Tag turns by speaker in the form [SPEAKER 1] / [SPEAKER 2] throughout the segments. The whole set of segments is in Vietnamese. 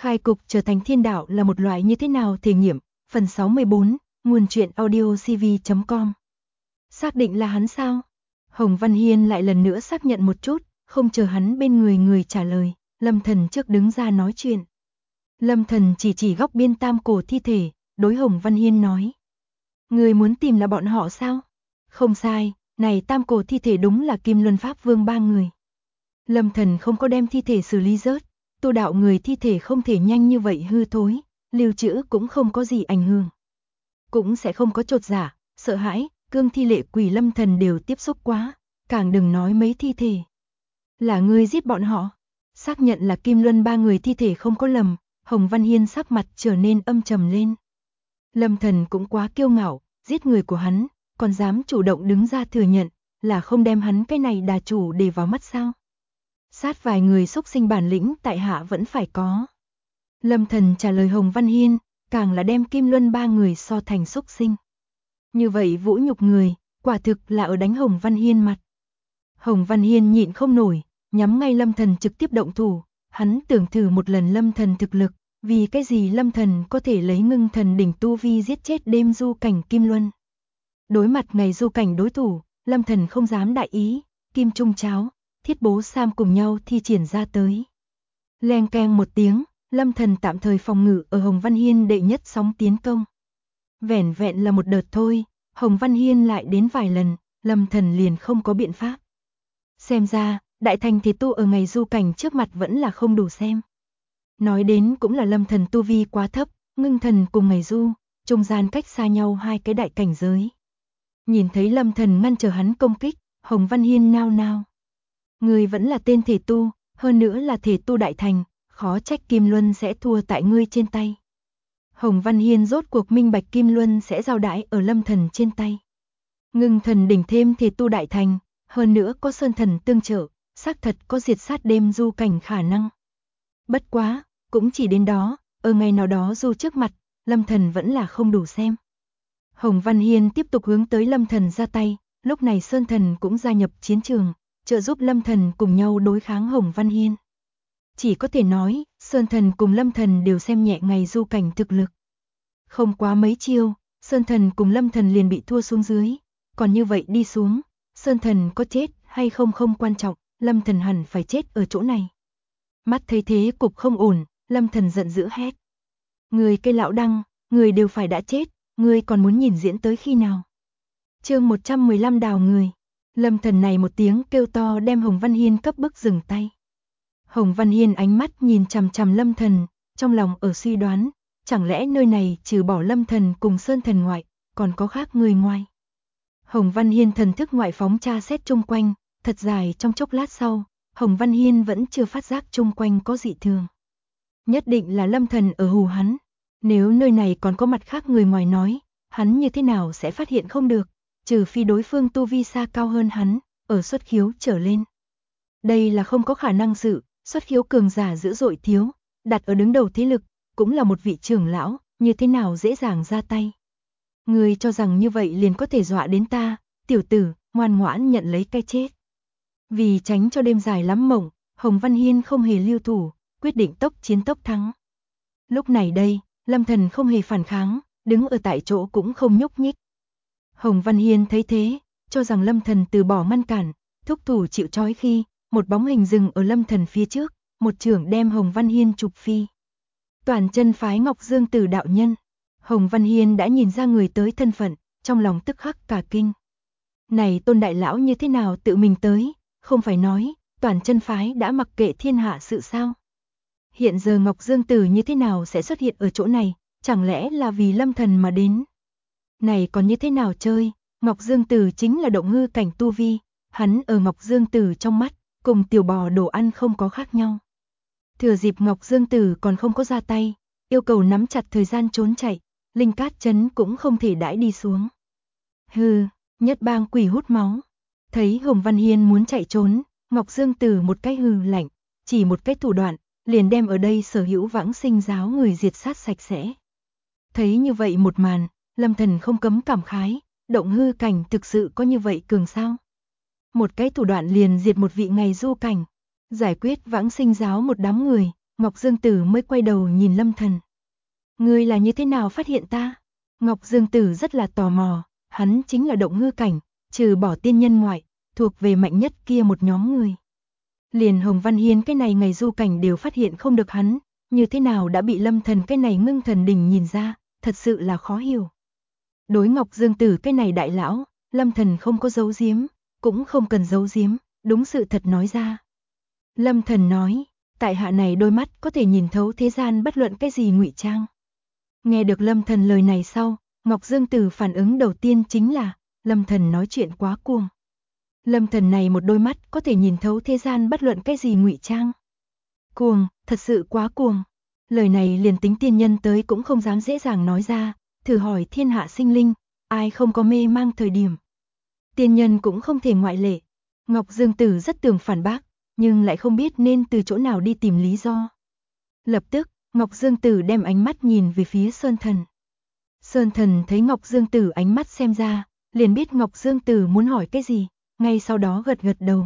[SPEAKER 1] Khai cục trở thành thiên đạo là một loại như thế nào thể nghiệm, phần 64, nguồn truyện audio cv.com. Xác định là hắn sao? Hồng Văn Hiên lại lần nữa xác nhận một chút, không chờ hắn bên người trả lời, Lâm Thần trước đứng ra nói chuyện. Lâm Thần chỉ góc biên tam cổ thi thể, đối Hồng Văn Hiên nói. Người muốn tìm là bọn họ sao? Không sai, này tam cổ thi thể đúng là Kim Luân Pháp Vương ba người. Lâm Thần không có đem thi thể xử lý rớt, tu đạo người thi thể không thể nhanh như vậy hư thối, lưu trữ cũng không có gì ảnh hưởng. Cũng sẽ không có chột dạ, sợ hãi, cương thi lệ quỷ Lâm Thần đều tiếp xúc quá, càng đừng nói mấy thi thể. Là ngươi giết bọn họ? Xác nhận là Kim Luân ba người thi thể không có lầm, Hồng Văn Hiên sắc mặt trở nên âm trầm lên. Lâm Thần cũng quá kiêu ngạo, giết người của hắn, còn dám chủ động đứng ra thừa nhận, là không đem hắn cái này đà chủ để vào mắt sao? Sát vài người xúc sinh bản lĩnh tại hạ vẫn phải có. Lâm Thần trả lời Hồng Văn Hiên, càng là đem Kim Luân ba người so thành xúc sinh. Như vậy vũ nhục người, quả thực là ở đánh Hồng Văn Hiên mặt. Hồng Văn Hiên nhịn không nổi, nhắm ngay Lâm Thần trực tiếp động thủ, hắn tưởng thử một lần Lâm Thần thực lực, vì cái gì Lâm Thần có thể lấy ngưng thần đỉnh tu vi giết chết đêm du cảnh Kim Luân. Đối mặt ngày du cảnh đối thủ, Lâm Thần không dám đại ý, Kim Trung Cháo, Thiết Bố Sam cùng nhau thi triển ra tới. Leng keng một tiếng, Lâm Thần tạm thời phòng ngự ở Hồng Văn Hiên đệ nhất sóng tiến công. Vẻn vẹn là một đợt thôi, Hồng Văn Hiên lại đến vài lần, Lâm Thần liền không có biện pháp. Xem ra, đại thành thế tu ở ngày du cảnh trước mặt vẫn là không đủ xem. Nói đến cũng là Lâm Thần tu vi quá thấp, ngưng thần cùng ngày du, trung gian cách xa nhau hai cái đại cảnh giới. Nhìn thấy Lâm Thần ngăn trở hắn công kích, Hồng Văn Hiên nao nao. Ngươi vẫn là tên thể tu, hơn nữa là thể tu đại thành, khó trách Kim Luân sẽ thua tại ngươi trên tay. Hồng Văn Hiên rốt cuộc minh bạch Kim Luân sẽ giao đãi ở Lâm Thần trên tay. Ngưng thần đỉnh thêm thể tu đại thành, hơn nữa có sơn thần tương trợ, xác thật có diệt sát đêm du cảnh khả năng. Bất quá, cũng chỉ đến đó, ở ngày nào đó du trước mặt, Lâm Thần vẫn là không đủ xem. Hồng Văn Hiên tiếp tục hướng tới Lâm Thần ra tay, lúc này sơn thần cũng gia nhập chiến trường, trợ giúp Lâm Thần cùng nhau đối kháng Hồng Văn Hiên. Chỉ có thể nói, sơn thần cùng Lâm Thần đều xem nhẹ ngày du cảnh thực lực. Không quá mấy chiêu, sơn thần cùng Lâm Thần liền bị thua xuống dưới, còn như vậy đi xuống, sơn thần có chết hay không không quan trọng, Lâm Thần hẳn phải chết ở chỗ này. Mắt thấy thế cục không ổn, Lâm Thần giận dữ hét. Người cây lão đăng, người đều phải đã chết, người còn muốn nhìn diễn tới khi nào? Chương 115 đào người. Lâm Thần này một tiếng kêu to đem Hồng Văn Hiên cấp bức dừng tay. Hồng Văn Hiên ánh mắt nhìn chằm chằm Lâm Thần, trong lòng ở suy đoán, chẳng lẽ nơi này trừ bỏ Lâm Thần cùng Sơn Thần ngoại, còn có khác người ngoài. Hồng Văn Hiên thần thức ngoại phóng tra xét chung quanh, thật dài trong chốc lát sau, Hồng Văn Hiên vẫn chưa phát giác chung quanh có dị thường. Nhất định là Lâm Thần ở hù hắn, nếu nơi này còn có mặt khác người ngoài nói, hắn như thế nào sẽ phát hiện không được, trừ phi đối phương tu vi xa cao hơn hắn, ở xuất khiếu trở lên. Đây là không có khả năng sự, xuất khiếu cường giả dữ dội thiếu, đặt ở đứng đầu thế lực, cũng là một vị trưởng lão, như thế nào dễ dàng ra tay. Người cho rằng như vậy liền có thể dọa đến ta, tiểu tử, ngoan ngoãn nhận lấy cái chết. Vì tránh cho đêm dài lắm mộng, Hồng Văn Hiên không hề lưu thủ, quyết định tốc chiến tốc thắng. Lúc này đây, Lâm Thần không hề phản kháng, đứng ở tại chỗ cũng không nhúc nhích. Hồng Văn Hiên thấy thế, cho rằng Lâm Thần từ bỏ ngăn cản, thúc thủ chịu trói khi, một bóng hình dừng ở Lâm Thần phía trước, một chưởng đem Hồng Văn Hiên chụp phi. Toàn chân phái Ngọc Dương Tử đạo nhân. Hồng Văn Hiên đã nhìn ra người tới thân phận, trong lòng tức khắc cả kinh. Này Tôn đại lão như thế nào tự mình tới, không phải nói, toàn chân phái đã mặc kệ thiên hạ sự sao? Hiện giờ Ngọc Dương Tử như thế nào sẽ xuất hiện ở chỗ này, chẳng lẽ là vì Lâm Thần mà đến? Này còn như thế nào chơi, Ngọc Dương Tử chính là động hư cảnh tu vi, hắn ở Ngọc Dương Tử trong mắt, cùng tiểu bò đồ ăn không có khác nhau. Thừa dịp Ngọc Dương Tử còn không có ra tay, yêu cầu nắm chặt thời gian trốn chạy, Linh Cát Trấn cũng không thể đãi đi xuống. Hừ, nhất bang quỷ hút máu. Thấy Hồng Văn Hiên muốn chạy trốn, Ngọc Dương Tử một cái hừ lạnh, chỉ một cái thủ đoạn, liền đem ở đây sở hữu vãng sinh giáo người diệt sát sạch sẽ. Thấy như vậy một màn, Lâm Thần không cấm cảm khái, động hư cảnh thực sự có như vậy cường sao? Một cái thủ đoạn liền diệt một vị ngày du cảnh, giải quyết vãng sinh giáo một đám người, Ngọc Dương Tử mới quay đầu nhìn Lâm Thần. Ngươi là như thế nào phát hiện ta? Ngọc Dương Tử rất là tò mò, hắn chính là động hư cảnh, trừ bỏ tiên nhân ngoại, thuộc về mạnh nhất kia một nhóm người. Liền Hồng Văn Hiên cái này ngày du cảnh đều phát hiện không được hắn, như thế nào đã bị Lâm Thần cái này ngưng thần đỉnh nhìn ra, thật sự là khó hiểu. Đối Ngọc Dương Tử cái này đại lão, Lâm Thần không có giấu giếm, cũng không cần giấu giếm, đúng sự thật nói ra. Lâm Thần nói, tại hạ này đôi mắt có thể nhìn thấu thế gian bất luận cái gì ngụy trang. Nghe được Lâm Thần lời này sau, Ngọc Dương Tử phản ứng đầu tiên chính là, Lâm Thần nói chuyện quá cuồng. Lâm Thần này một đôi mắt có thể nhìn thấu thế gian bất luận cái gì ngụy trang. Cuồng, thật sự quá cuồng. Lời này liền tính tiên nhân tới cũng không dám dễ dàng nói ra, thử hỏi thiên hạ sinh linh, ai không có mê mang thời điểm. Tiên nhân cũng không thể ngoại lệ. Ngọc Dương Tử rất tưởng phản bác, nhưng lại không biết nên từ chỗ nào đi tìm lý do. Lập tức, Ngọc Dương Tử đem ánh mắt nhìn về phía Sơn Thần. Sơn Thần thấy Ngọc Dương Tử ánh mắt xem ra, liền biết Ngọc Dương Tử muốn hỏi cái gì, ngay sau đó gật gật đầu.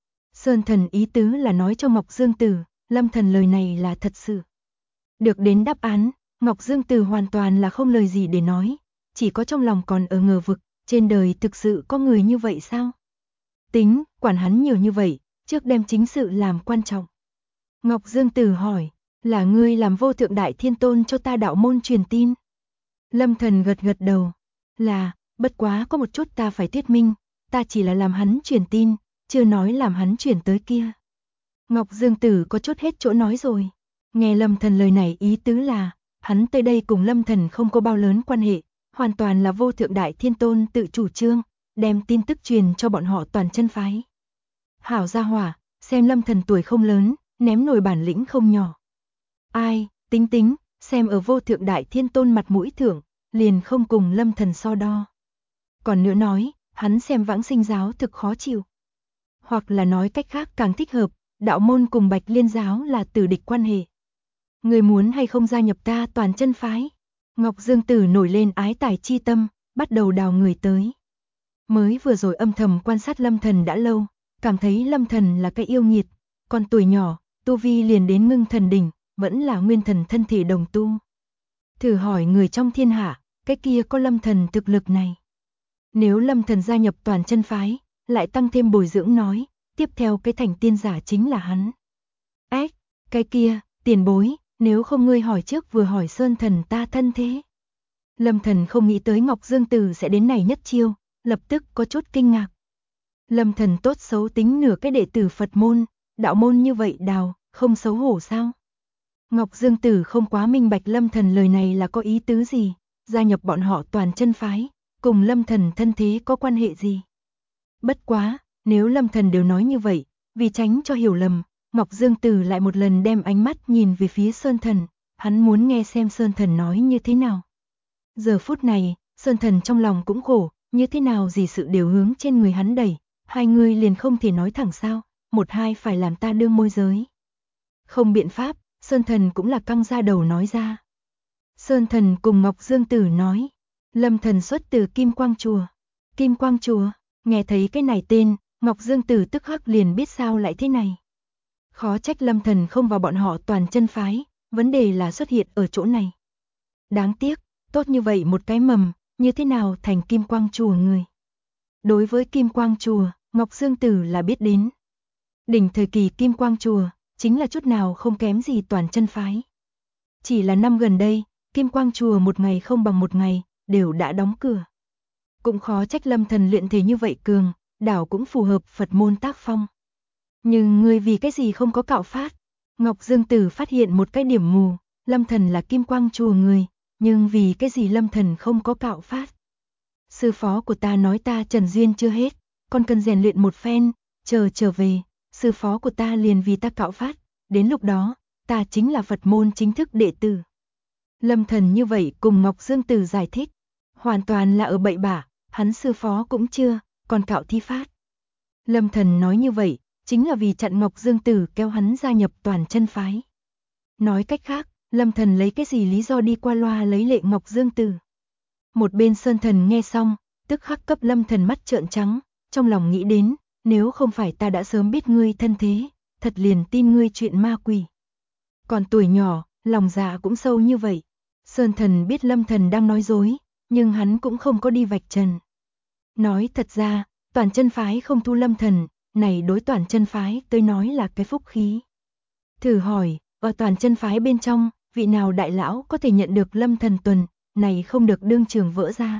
[SPEAKER 1] Sơn Thần ý tứ là nói cho Ngọc Dương Tử, Lâm Thần lời này là thật sự. Được đến đáp án, Ngọc Dương Tử hoàn toàn là không lời gì để nói, chỉ có trong lòng còn ở ngờ vực, trên đời thực sự có người như vậy sao? Tính, quản hắn nhiều như vậy, trước đem chính sự làm quan trọng. Ngọc Dương Tử hỏi, là ngươi làm Vô Thượng Đại Thiên Tôn cho ta đạo môn truyền tin? Lâm Thần gật gật đầu, là, bất quá có một chút ta phải thuyết minh, ta chỉ là làm hắn truyền tin, chưa nói làm hắn chuyển tới kia. Ngọc Dương Tử có chút hết chỗ nói rồi. Nghe Lâm Thần lời này ý tứ là, hắn tới đây cùng Lâm Thần không có bao lớn quan hệ, hoàn toàn là Vô Thượng Đại Thiên Tôn tự chủ trương, đem tin tức truyền cho bọn họ toàn chân phái. Hảo gia hỏa, xem Lâm Thần tuổi không lớn, ném nổi bản lĩnh không nhỏ. Ai, tính, xem ở Vô Thượng Đại Thiên Tôn mặt mũi thưởng, liền không cùng Lâm Thần so đo. Còn nữa nói, hắn xem Vãng Sinh giáo thực khó chịu. Hoặc là nói cách khác càng thích hợp, đạo môn cùng Bạch Liên giáo là tử địch quan hệ. Người muốn hay không gia nhập ta toàn chân phái? Ngọc Dương Tử nổi lên ái tài chi tâm, bắt đầu đào người tới. Mới vừa rồi âm thầm quan sát Lâm Thần đã lâu, cảm thấy Lâm Thần là cái yêu nghiệt, còn tuổi nhỏ, tu vi liền đến ngưng thần đỉnh, vẫn là nguyên thần thân thể đồng tu. Thử hỏi người trong thiên hạ, cái kia có Lâm Thần thực lực này. Nếu Lâm Thần gia nhập toàn chân phái, lại tăng thêm bồi dưỡng nói, tiếp theo cái thành tiên giả chính là hắn. Cái kia, tiền bối, nếu không ngươi hỏi trước vừa hỏi Sơn Thần ta thân thế. Lâm Thần không nghĩ tới Ngọc Dương Tử sẽ đến này nhất chiêu, lập tức có chút kinh ngạc. Lâm Thần tốt xấu tính nửa cái đệ tử Phật môn, đạo môn như vậy đào, không xấu hổ sao? Ngọc Dương Tử không quá minh bạch Lâm Thần lời này là có ý tứ gì, gia nhập bọn họ toàn chân phái, cùng Lâm Thần thân thế có quan hệ gì? Bất quá, nếu Lâm Thần đều nói như vậy, vì tránh cho hiểu lầm, Ngọc Dương Tử lại một lần đem ánh mắt nhìn về phía Sơn Thần, hắn muốn nghe xem Sơn Thần nói như thế nào. Giờ phút này, Sơn Thần trong lòng cũng khổ, như thế nào gì sự đều hướng trên người hắn đẩy, hai người liền không thể nói thẳng sao, một hai phải làm ta đương môi giới. Không biện pháp, Sơn Thần cũng là căng ra đầu nói ra. Sơn Thần cùng Ngọc Dương Tử nói, Lâm Thần xuất từ Kim Quang Chùa. Kim Quang Chùa, nghe thấy cái này tên, Ngọc Dương Tử tức khắc liền biết sao lại thế này. Khó trách Lâm Thần không vào bọn họ toàn chân phái, vấn đề là xuất hiện ở chỗ này. Đáng tiếc, tốt như vậy một cái mầm, như thế nào thành Kim Quang Chùa người. Đối với Kim Quang Chùa, Ngọc Dương Tử là biết đến. Đỉnh thời kỳ Kim Quang Chùa, chính là chút nào không kém gì toàn chân phái. Chỉ là năm gần đây, Kim Quang Chùa một ngày không bằng một ngày, đều đã đóng cửa. Cũng khó trách Lâm Thần luyện thể như vậy cường, đảo cũng phù hợp Phật môn tác phong. Nhưng ngươi vì cái gì không có cạo phát? Ngọc Dương Tử phát hiện một cái điểm mù, Lâm Thần là Kim Quang Chùa người, nhưng vì cái gì Lâm Thần không có cạo phát? Sư phó của ta nói ta trần duyên chưa hết, còn cần rèn luyện một phen, chờ trở về, sư phó của ta liền vì ta cạo phát, đến lúc đó, ta chính là Phật môn chính thức đệ tử. Lâm Thần như vậy cùng Ngọc Dương Tử giải thích, hoàn toàn là ở bậy bạ, hắn sư phó cũng chưa, còn cạo thi phát. Lâm Thần nói như vậy, chính là vì chặn Ngọc Dương Tử kéo hắn gia nhập toàn chân phái. Nói cách khác, Lâm Thần lấy cái gì lý do đi qua loa lấy lệ Ngọc Dương Tử. Một bên Sơn Thần nghe xong, tức khắc cấp Lâm Thần mắt trợn trắng, trong lòng nghĩ đến, nếu không phải ta đã sớm biết ngươi thân thế, thật liền tin ngươi chuyện ma quỷ. Còn tuổi nhỏ, lòng dạ cũng sâu như vậy. Sơn Thần biết Lâm Thần đang nói dối, nhưng hắn cũng không có đi vạch trần. Nói thật ra, Toàn Chân phái không thu Lâm Thần, này đối Toàn Chân phái tới nói là cái phúc khí. Thử hỏi, ở Toàn Chân phái bên trong, vị nào đại lão có thể nhận được Lâm Thần tuần, này không được đương trường vỡ ra.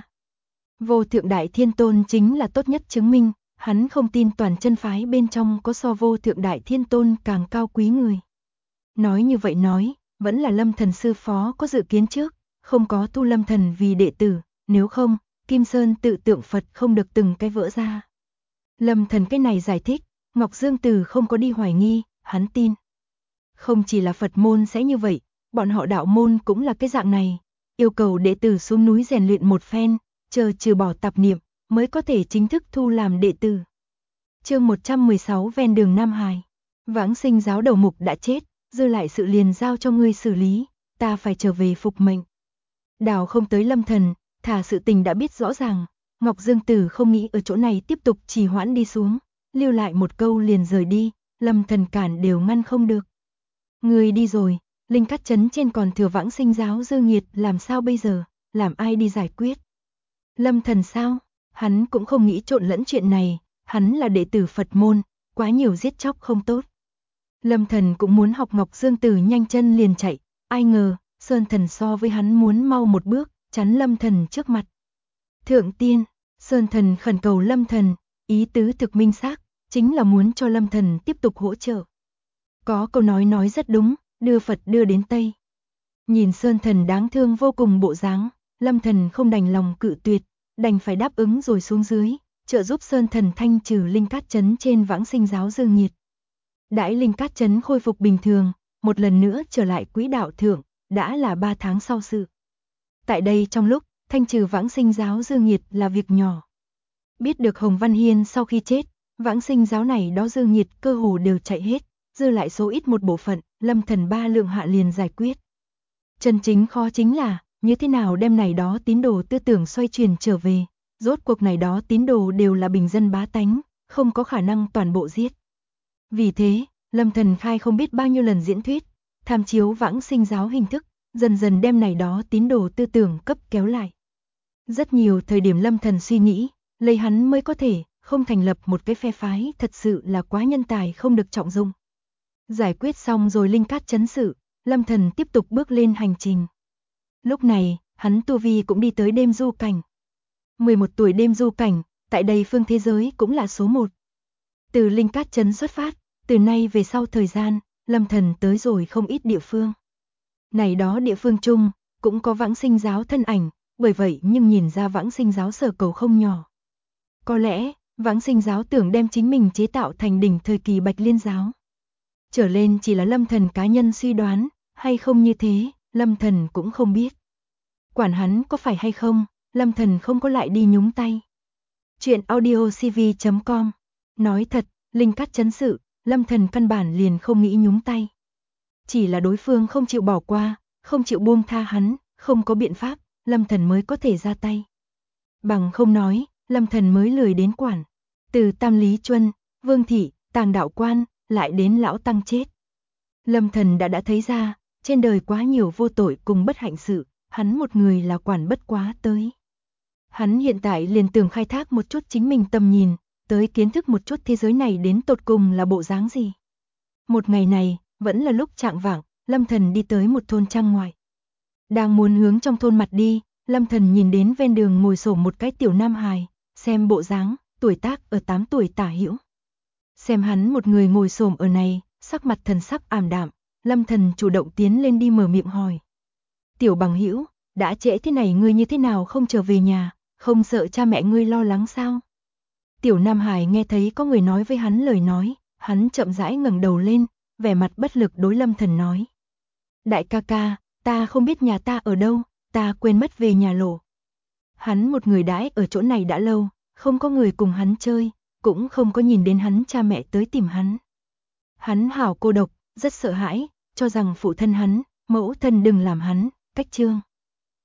[SPEAKER 1] Vô Thượng Đại Thiên Tôn chính là tốt nhất chứng minh, hắn không tin Toàn Chân phái bên trong có so Vô Thượng Đại Thiên Tôn càng cao quý người. Nói như vậy nói, vẫn là Lâm Thần sư phó có dự kiến trước, không có thu Lâm Thần vì đệ tử, nếu không, Kim Sơn tự tượng Phật không được từng cái vỡ ra. Lâm Thần cái này giải thích, Ngọc Dương Tử không có đi hoài nghi, hắn tin. Không chỉ là Phật môn sẽ như vậy, bọn họ đạo môn cũng là cái dạng này, yêu cầu đệ tử xuống núi rèn luyện một phen, chờ trừ bỏ tạp niệm, mới có thể chính thức thu làm đệ tử. Chương 116 ven đường Nam Hải. Vãng Sinh giáo đầu mục đã chết, dư lại sự liền giao cho ngươi xử lý, ta phải trở về phục mệnh. Đào không tới Lâm Thần, thả sự tình đã biết rõ ràng, Ngọc Dương Tử không nghĩ ở chỗ này tiếp tục trì hoãn đi xuống, lưu lại một câu liền rời đi, Lâm Thần cản đều ngăn không được. Người đi rồi, Linh Cát trấn trên còn thừa Vãng Sinh giáo dư nghiệt, làm sao bây giờ, làm ai đi giải quyết? Lâm Thần sao? Hắn cũng không nghĩ trộn lẫn chuyện này, hắn là đệ tử Phật môn, quá nhiều giết chóc không tốt. Lâm Thần cũng muốn học Ngọc Dương Tử nhanh chân liền chạy, ai ngờ, Sơn Thần so với hắn muốn mau một bước, chắn Lâm Thần trước mặt. Thượng tiên, Sơn Thần khẩn cầu Lâm Thần, ý tứ thực minh xác, chính là muốn cho Lâm Thần tiếp tục hỗ trợ. Có câu nói rất đúng, đưa Phật đưa đến Tây. Nhìn Sơn Thần đáng thương vô cùng bộ dáng, Lâm Thần không đành lòng cự tuyệt, đành phải đáp ứng rồi xuống dưới, trợ giúp Sơn Thần thanh trừ Linh Cát trấn trên Vãng Sinh giáo dư nghiệt. Đãi Linh Cát trấn khôi phục bình thường, một lần nữa trở lại quỹ đạo thượng, đã là 3 tháng sau sự. Tại đây trong lúc, thanh trừ Vãng Sinh giáo dư nghiệt là việc nhỏ. Biết được Hồng Văn Hiên sau khi chết, Vãng Sinh giáo này đó dư nghiệt cơ hồ đều chạy hết, dư lại số ít một bộ phận, Lâm Thần 3 lượng hạ liền giải quyết. Chân chính khó chính là, như thế nào đem này đó tín đồ tư tưởng xoay chuyển trở về, rốt cuộc này đó tín đồ đều là bình dân bá tánh, không có khả năng toàn bộ giết. Vì thế, Lâm Thần khai không biết bao nhiêu lần diễn thuyết, tham chiếu Vãng Sinh giáo hình thức, dần dần đem này đó tín đồ tư tưởng cấp kéo lại. Rất nhiều thời điểm Lâm Thần suy nghĩ, lấy hắn mới có thể, không thành lập một cái phe phái thật sự là quá nhân tài không được trọng dụng. Giải quyết xong rồi Linh Cát trấn sự, Lâm Thần tiếp tục bước lên hành trình. Lúc này, hắn tu vi cũng đi tới đêm du cảnh. 11 tuổi đêm du cảnh, tại đây phương thế giới cũng là số 1. Từ Linh Cát trấn xuất phát, từ nay về sau thời gian, Lâm Thần tới rồi không ít địa phương. Này đó địa phương chung, cũng có Vãng Sinh giáo thân ảnh, bởi vậy nhưng nhìn ra Vãng Sinh giáo sở cầu không nhỏ. Có lẽ, Vãng Sinh giáo tưởng đem chính mình chế tạo thành đỉnh thời kỳ Bạch Liên giáo. Trở lên chỉ là Lâm Thần cá nhân suy đoán, hay không như thế, Lâm Thần cũng không biết. Quản hắn có phải hay không, Lâm Thần không có lại đi nhúng tay. Chuyện audiocv.com. Nói thật, Linh Cát trấn sự, Lâm Thần căn bản liền không nghĩ nhúng tay. Chỉ là đối phương không chịu bỏ qua, không chịu buông tha hắn, không có biện pháp, Lâm Thần mới có thể ra tay. Bằng không nói, Lâm Thần mới lười đến quản. Từ Tam Lý Chuân, Vương Thị, Tàng Đạo Quan, lại đến lão tăng chết. Lâm Thần đã thấy ra, trên đời quá nhiều vô tội cùng bất hạnh sự, hắn một người là quản bất quá tới. Hắn hiện tại liền tưởng khai thác một chút chính mình tầm nhìn, tới kiến thức một chút thế giới này đến tột cùng là bộ dáng gì. Một ngày này, vẫn là lúc chạng vạng, Lâm Thần đi tới một thôn trang ngoài. Đang muốn hướng trong thôn mặt đi, Lâm Thần nhìn đến ven đường ngồi xổm một cái tiểu nam hài, xem bộ dáng, tuổi tác ở 8 tuổi tả hữu. Xem hắn một người ngồi xổm ở này, sắc mặt thần sắc ảm đạm, Lâm Thần chủ động tiến lên đi mở miệng hỏi. Tiểu bằng hữu, đã trễ thế này ngươi như thế nào không trở về nhà, không sợ cha mẹ ngươi lo lắng sao? Tiểu Nam Hải nghe thấy có người nói với hắn lời nói, hắn chậm rãi ngẩng đầu lên, vẻ mặt bất lực đối Lâm Thần nói. Đại ca ca, ta không biết nhà ta ở đâu, ta quên mất về nhà lộ. Hắn một người đãi ở chỗ này đã lâu, không có người cùng hắn chơi, cũng không có nhìn đến hắn cha mẹ tới tìm hắn. Hắn hảo cô độc, rất sợ hãi, cho rằng phụ thân hắn, mẫu thân đừng làm hắn, cách trương.